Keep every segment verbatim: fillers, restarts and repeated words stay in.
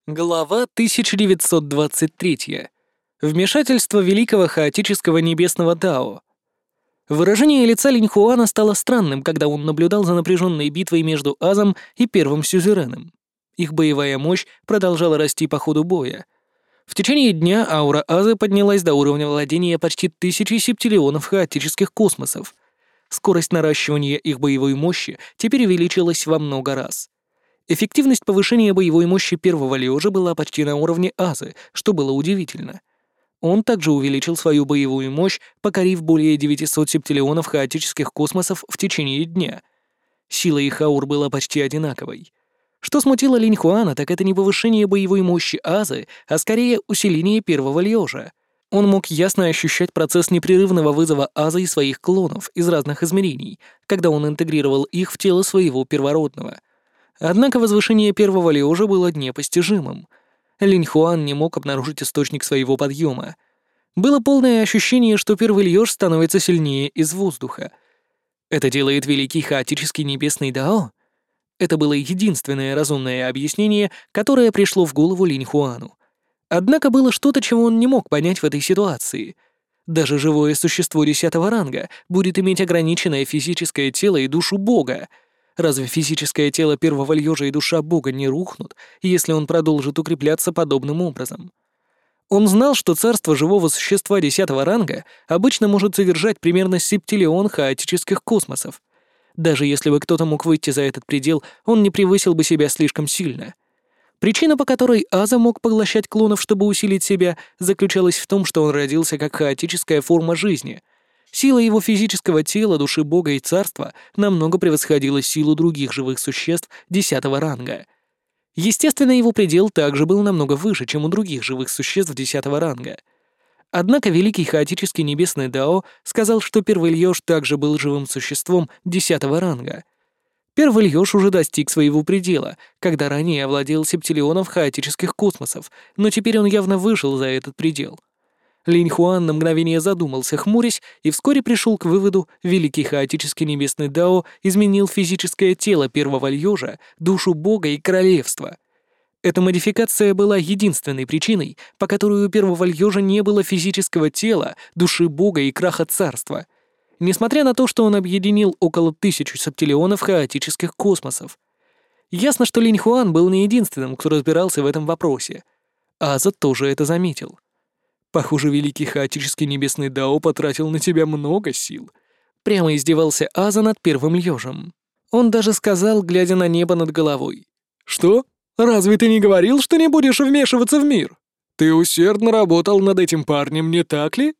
Глава тысяча девятьсот двадцать три. Вмешательство великого хаотического небесного Дао. Выражение лица Линьхуана стало странным, когда он наблюдал за напряженной битвой между Азом и первым сюзереном. Их боевая мощь продолжала расти по ходу боя. В течение дня аура Аза поднялась до уровня владения почти тысячи септиллионов хаотических космосов. Скорость наращивания их боевой мощи теперь увеличилась во много раз. Эффективность повышения боевой мощи первого лёжа была почти на уровне Азы, что было удивительно. Он также увеличил свою боевую мощь, покорив более девятисот септиллионов хаотических космосов в течение дня. Сила их аур была почти одинаковой. Что смутило Линьхуана, так это не повышение боевой мощи Азы, а скорее усиление первого лёжа. Он мог ясно ощущать процесс непрерывного вызова Азы и своих клонов из разных измерений, когда он интегрировал их в тело своего первородного. Однако возвышение первого лёжа было непостижимым. Линьхуан не мог обнаружить источник своего подъема. Было полное ощущение, что первый лёж становится сильнее из воздуха. Это делает великий хаотический небесный Дао? Это было единственное разумное объяснение, которое пришло в голову Линьхуану. Однако было что-то, чего он не мог понять в этой ситуации. Даже живое существо десятого ранга будет иметь ограниченное физическое тело и душу Бога. Разве физическое тело первого льёжа и душа Бога не рухнут, если он продолжит укрепляться подобным образом? Он знал, что царство живого существа десятого ранга обычно может содержать примерно септиллион хаотических космосов. Даже если бы кто-то мог выйти за этот предел, он не превысил бы себя слишком сильно. Причина, по которой Аза мог поглощать клонов, чтобы усилить себя, заключалась в том, что он родился как хаотическая форма жизни. Сила его физического тела, души Бога и царства намного превосходила силу других живых существ десятого ранга. Естественно, его предел также был намного выше, чем у других живых существ десятого ранга. Однако великий хаотический небесный Дао сказал, что первый льёж также был живым существом десятого ранга. Первый льёж уже достиг своего предела, когда ранее овладел септиллионов хаотических космосов, но теперь он явно вышел за этот предел. Линьхуан на мгновение задумался, хмурясь, и вскоре пришел к выводу: великий хаотический небесный Дао изменил физическое тело первого льёжа, душу Бога и королевства. Эта модификация была единственной причиной, по которой у первого льёжа не было физического тела, души Бога и краха царства, несмотря на то, что он объединил около тысячи септиллионов хаотических космосов. Ясно, что Линьхуан был не единственным, кто разбирался в этом вопросе. Аза тоже это заметил. «Похоже, великий хаотический небесный Дао потратил на тебя много сил», — прямо издевался Аза над первым льёжем. Он даже сказал, глядя на небо над головой: «Что? Разве ты не говорил, что не будешь вмешиваться в мир? Ты усердно работал над этим парнем, не так ли?»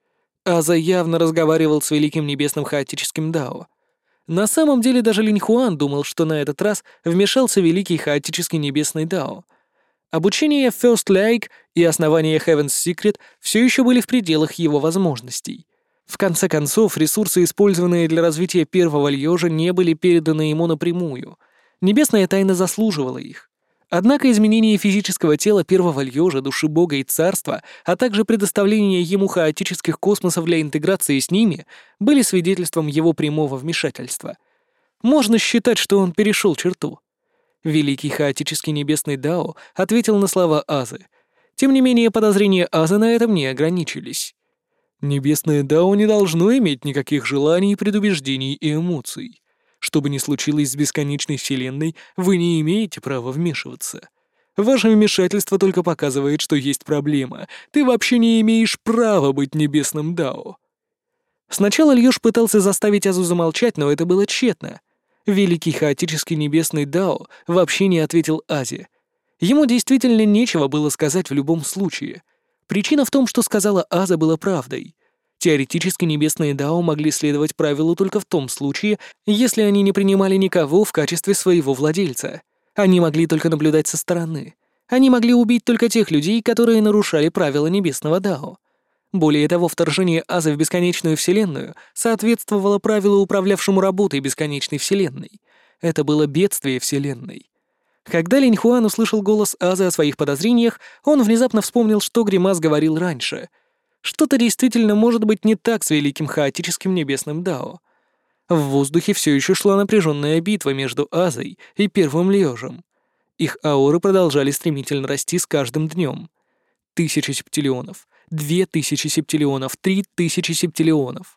Аза явно разговаривал с великим небесным хаотическим Дао. На самом деле даже Линьхуан думал, что на этот раз вмешался великий хаотический небесный Дао. Обучение First Lake и основание Heaven's Secret все еще были в пределах его возможностей. В конце концов, ресурсы, использованные для развития первого льёжа, не были переданы ему напрямую. Небесная тайна заслуживала их. Однако изменение физического тела первого льёжа, души Бога и царства, а также предоставление ему хаотических космосов для интеграции с ними, были свидетельством его прямого вмешательства. Можно считать, что он перешел черту. Великий хаотический небесный Дао ответил на слова Азы. Тем не менее, подозрения Азы на этом не ограничились. Небесное Дао не должно иметь никаких желаний, предубеждений и эмоций. Что бы ни случилось с бесконечной вселенной, вы не имеете права вмешиваться. Ваше вмешательство только показывает, что есть проблема. Ты вообще не имеешь права быть небесным Дао. Сначала Льёж пытался заставить Азу замолчать, но это было тщетно. Великий хаотический небесный Дао вообще не ответил Азе. Ему действительно нечего было сказать в любом случае. Причина в том, что сказала Аза, была правдой. Теоретически небесные Дао могли следовать правилу только в том случае, если они не принимали никого в качестве своего владельца. Они могли только наблюдать со стороны. Они могли убить только тех людей, которые нарушали правила небесного Дао. Более того, вторжение Азы в бесконечную вселенную соответствовало правилу, управлявшему работой бесконечной вселенной. Это было бедствие вселенной. Когда Линьхуан услышал голос Азы о своих подозрениях, он внезапно вспомнил, что Гримас говорил раньше. Что-то действительно может быть не так с великим хаотическим небесным Дао. В воздухе все еще шла напряженная битва между Азой и первым льёжем. Их ауры продолжали стремительно расти с каждым днем. Тысяча септиллионов, две тысячи септиллионов, три тысячи септиллионов.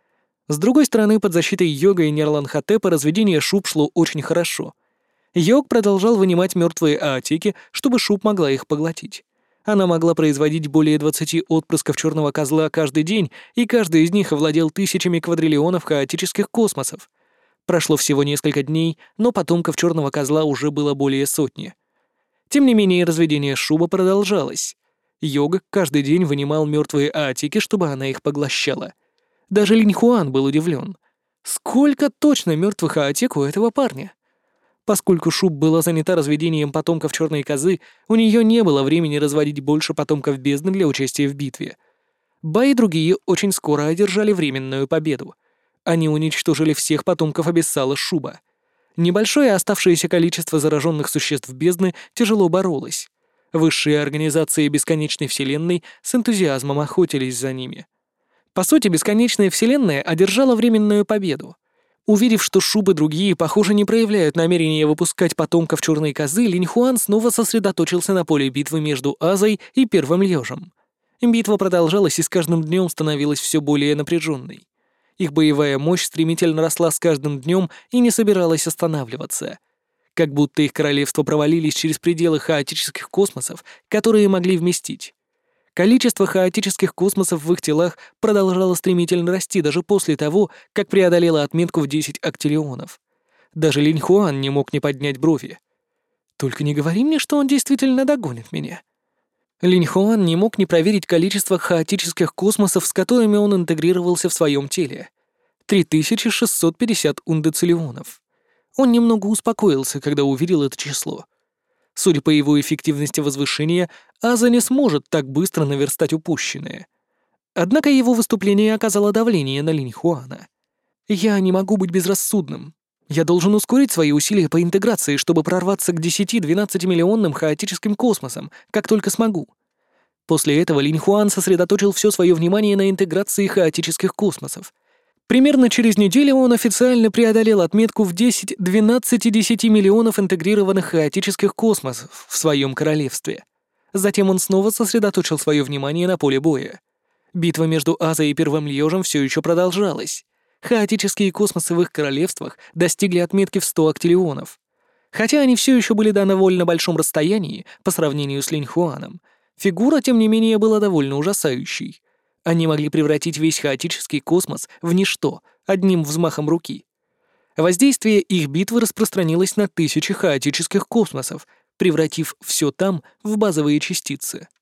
С другой стороны, под защитой Йога и Нерланхотепа разведение шуб шло очень хорошо. Йог продолжал вынимать мертвые аотеки, чтобы шуб могла их поглотить. Она могла производить более двадцати отпрысков черного козла каждый день, и каждый из них овладел тысячами квадриллионов хаотических космосов. Прошло всего несколько дней, но потомков черного козла уже было более сотни. Тем не менее, разведение шуба продолжалось. Йога каждый день вынимал мертвые аотеки, чтобы она их поглощала. Даже Линьхуан был удивлен. Сколько точно мертвых аотек у этого парня? Поскольку Шуб была занята разведением потомков черной козы, у нее не было времени разводить больше потомков бездны для участия в битве. Ба и другие очень скоро одержали временную победу. Они уничтожили всех потомков Абиссала Шуба. Небольшое оставшееся количество зараженных существ бездны тяжело боролось. Высшие организации бесконечной вселенной с энтузиазмом охотились за ними. По сути, бесконечная вселенная одержала временную победу. Увидев, что Шуб и другие, похоже, не проявляют намерения выпускать потомков черной козы, Линьхуан снова сосредоточился на поле битвы между Азой и Первым Лёжем. Битва продолжалась и с каждым днем становилась все более напряженной. Их боевая мощь стремительно росла с каждым днем и не собиралась останавливаться. Как будто их королевства провалились через пределы хаотических космосов, которые могли вместить. Количество хаотических космосов в их телах продолжало стремительно расти даже после того, как преодолело отметку в десять актиллионов. Даже Линьхуан не мог не поднять брови. «Только не говори мне, что он действительно догонит меня». Линьхуан не мог не проверить количество хаотических космосов, с которыми он интегрировался в своем теле. три тысячи шестьсот пятьдесят ундециллионов. Он немного успокоился, когда увидел это число. Судя по его эффективности возвышения, Аза не сможет так быстро наверстать упущенное. Однако его выступление оказало давление на Линьхуана. «Я не могу быть безрассудным. Я должен ускорить свои усилия по интеграции, чтобы прорваться к десяти-двенадцати миллионным хаотическим космосам, как только смогу». После этого Линьхуан сосредоточил все свое внимание на интеграции хаотических космосов. Примерно через неделю он официально преодолел отметку в десять-двенадцать миллионов интегрированных хаотических космосов в своем королевстве. Затем он снова сосредоточил свое внимание на поле боя. Битва между Азой и Первым Льёжем все еще продолжалась. Хаотические космосы в их королевствах достигли отметки в сто актиллионов. Хотя они все еще были на довольно большом расстоянии по сравнению с Линьхуаном, фигура, тем не менее, была довольно ужасающей. Они могли превратить весь хаотический космос в ничто одним взмахом руки. Воздействие их битвы распространилось на тысячи хаотических космосов, превратив все там в базовые частицы.